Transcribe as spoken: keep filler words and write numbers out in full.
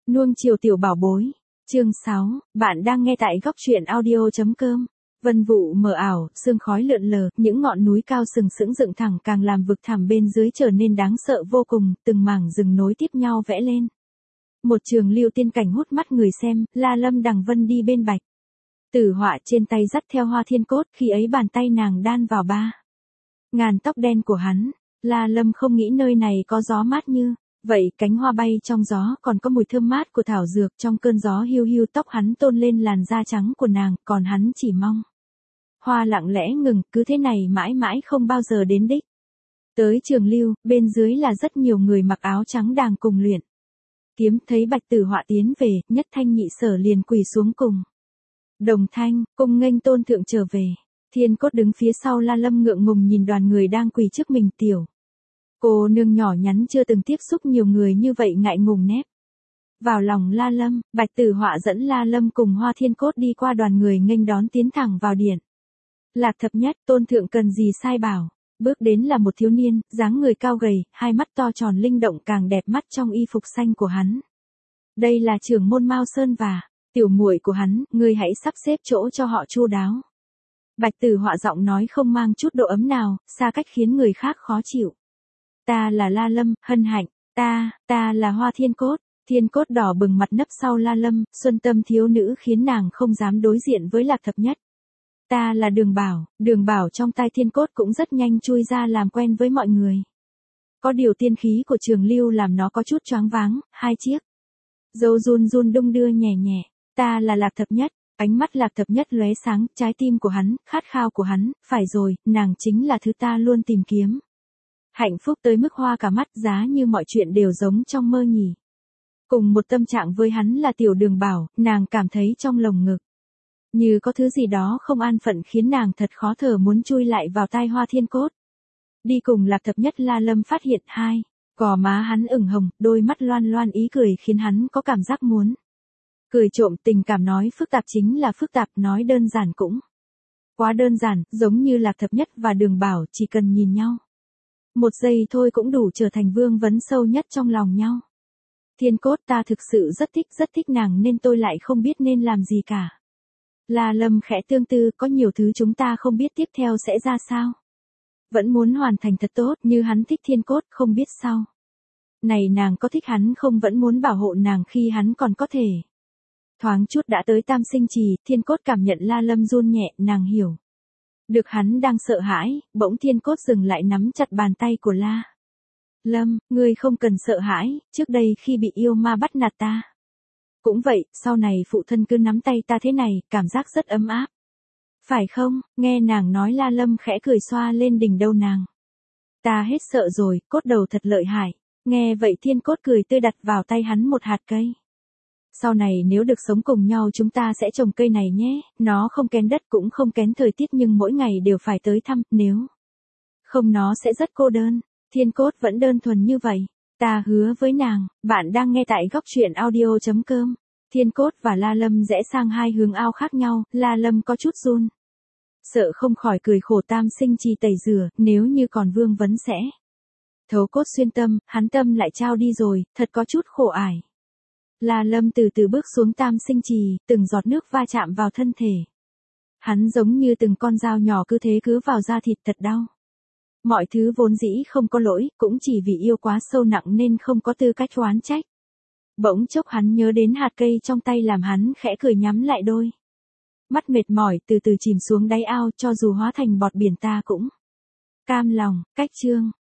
Nuông chiều tiểu bảo bối. Chương sáu, bạn đang nghe tại góc truyện audio chấm com. Vân vụ mờ ảo, sương khói lượn lờ, những ngọn núi cao sừng sững dựng thẳng càng làm vực thẳm bên dưới trở nên đáng sợ vô cùng, từng mảng rừng nối tiếp nhau vẽ lên. Một trường lưu tiên cảnh hút mắt người xem, La Lâm Đằng Vân đi bên Bạch Tử Họa trên tay dắt theo Hoa Thiên Cốt, khi ấy bàn tay nàng đan vào ba ngàn tóc đen của hắn. La Lâm không nghĩ nơi này có gió mát như vậy, cánh hoa bay trong gió, còn có mùi thơm mát của thảo dược, trong cơn gió hiu hiu tóc hắn tôn lên làn da trắng của nàng, còn hắn chỉ mong hoa lặng lẽ ngừng, cứ thế này mãi mãi không bao giờ đến đích. Tới trường lưu, bên dưới là rất nhiều người mặc áo trắng đang cùng luyện kiếm, thấy Bạch Tử Họa tiến về, nhất thanh nhị sở liền quỳ xuống cùng đồng thanh, cung nghênh tôn thượng trở về. Thiên Cốt đứng phía sau La Lâm ngượng ngùng nhìn đoàn người đang quỳ trước mình, tiểu cô nương nhỏ nhắn chưa từng tiếp xúc nhiều người như vậy ngại ngùng nép vào lòng La Lâm. Bạch Tử Họa dẫn La Lâm cùng Hoa Thiên Cốt đi qua đoàn người nghênh đón, tiến thẳng vào điện. Lạc thập nhất, tôn thượng cần gì sai bảo. Bước đến là một thiếu niên, dáng người cao gầy, hai mắt to tròn linh động càng đẹp mắt trong y phục xanh của hắn. Đây là trưởng môn Mao Sơn và tiểu muội của hắn, ngươi hãy sắp xếp chỗ cho họ chu đáo. Bạch Tử Họa giọng nói không mang chút độ ấm nào, xa cách khiến người khác khó chịu. Ta là La Lâm, hân hạnh, ta, ta là Hoa Thiên Cốt. Thiên Cốt đỏ bừng mặt nấp sau La Lâm, xuân tâm thiếu nữ khiến nàng không dám đối diện với Lạc thập nhất. Ta là Đường Bảo. Đường Bảo trong tai Thiên Cốt cũng rất nhanh chui ra làm quen với mọi người. Có điều tiên khí của trường lưu làm nó có chút choáng váng, hai chiếc dâu run run đung đưa nhẹ nhẹ. Ta là Lạc thập nhất. Ánh mắt Lạc thập nhất lóe sáng, trái tim của hắn, khát khao của hắn, phải rồi, nàng chính là thứ ta luôn tìm kiếm. Hạnh phúc tới mức hoa cả mắt, giá như mọi chuyện đều giống trong mơ nhỉ. Cùng một tâm trạng với hắn là tiểu Đường Bảo, nàng cảm thấy trong lồng ngực như có thứ gì đó không an phận khiến nàng thật khó thở, muốn chui lại vào tai Hoa Thiên Cốt. Đi cùng Lạc thập nhất, La Lâm phát hiện hai gò má hắn ửng hồng, đôi mắt loan loan ý cười khiến hắn có cảm giác muốn cười trộm. Tình cảm nói phức tạp chính là phức tạp, nói đơn giản cũng quá đơn giản, giống như Lạc thập nhất và Đường Bảo chỉ cần nhìn nhau một giây thôi cũng đủ trở thành vương vấn sâu nhất trong lòng nhau. Thiên Cốt, ta thực sự rất thích, rất thích nàng, nên tôi lại không biết nên làm gì cả. La Lâm khẽ tương tư, có nhiều thứ chúng ta không biết tiếp theo sẽ ra sao. Vẫn muốn hoàn thành thật tốt, như hắn thích Thiên Cốt, không biết sau này nàng có thích hắn không, vẫn muốn bảo hộ nàng khi hắn còn có thể. Thoáng chút đã tới Tam Sinh Trì, Thiên Cốt cảm nhận La Lâm run nhẹ, nàng hiểu được hắn đang sợ hãi, bỗng Thiên Cốt dừng lại, nắm chặt bàn tay của La Lâm. Ngươi không cần sợ hãi, trước đây khi bị yêu ma bắt nạt ta cũng vậy, sau này phụ thân cứ nắm tay ta thế này, cảm giác rất ấm áp. Phải không? Nghe nàng nói, La Lâm khẽ cười xoa lên đỉnh đầu nàng. Ta hết sợ rồi, Cốt đầu thật lợi hại. Nghe vậy Thiên Cốt cười tươi, đặt vào tay hắn một hạt cây. Sau này nếu được sống cùng nhau chúng ta sẽ trồng cây này nhé, nó không kén đất cũng không kén thời tiết, nhưng mỗi ngày đều phải tới thăm, nếu không nó sẽ rất cô đơn. Thiên Cốt vẫn đơn thuần như vậy. Ta hứa với nàng. Bạn đang nghe tại góc truyện audio chấm com. Thiên Cốt và La Lâm rẽ sang hai hướng ao khác nhau, La Lâm có chút run sợ không khỏi cười khổ. Tam Sinh Trì tẩy rửa, nếu như còn vương vấn sẽ thấu cốt xuyên tâm, hắn tâm lại trao đi rồi, thật có chút khổ ải. La Lâm từ từ bước xuống Tam Sinh Trì, từng giọt nước va chạm vào thân thể hắn giống như từng con dao nhỏ cứ thế cứ vào da thịt, thật đau. Mọi thứ vốn dĩ không có lỗi, cũng chỉ vì yêu quá sâu nặng nên không có tư cách oán trách. Bỗng chốc hắn nhớ đến hạt cây trong tay, làm hắn khẽ cười, nhắm lại đôi mắt mệt mỏi, từ từ chìm xuống đáy ao. Cho dù hóa thành bọt biển ta cũng cam lòng. Cách chương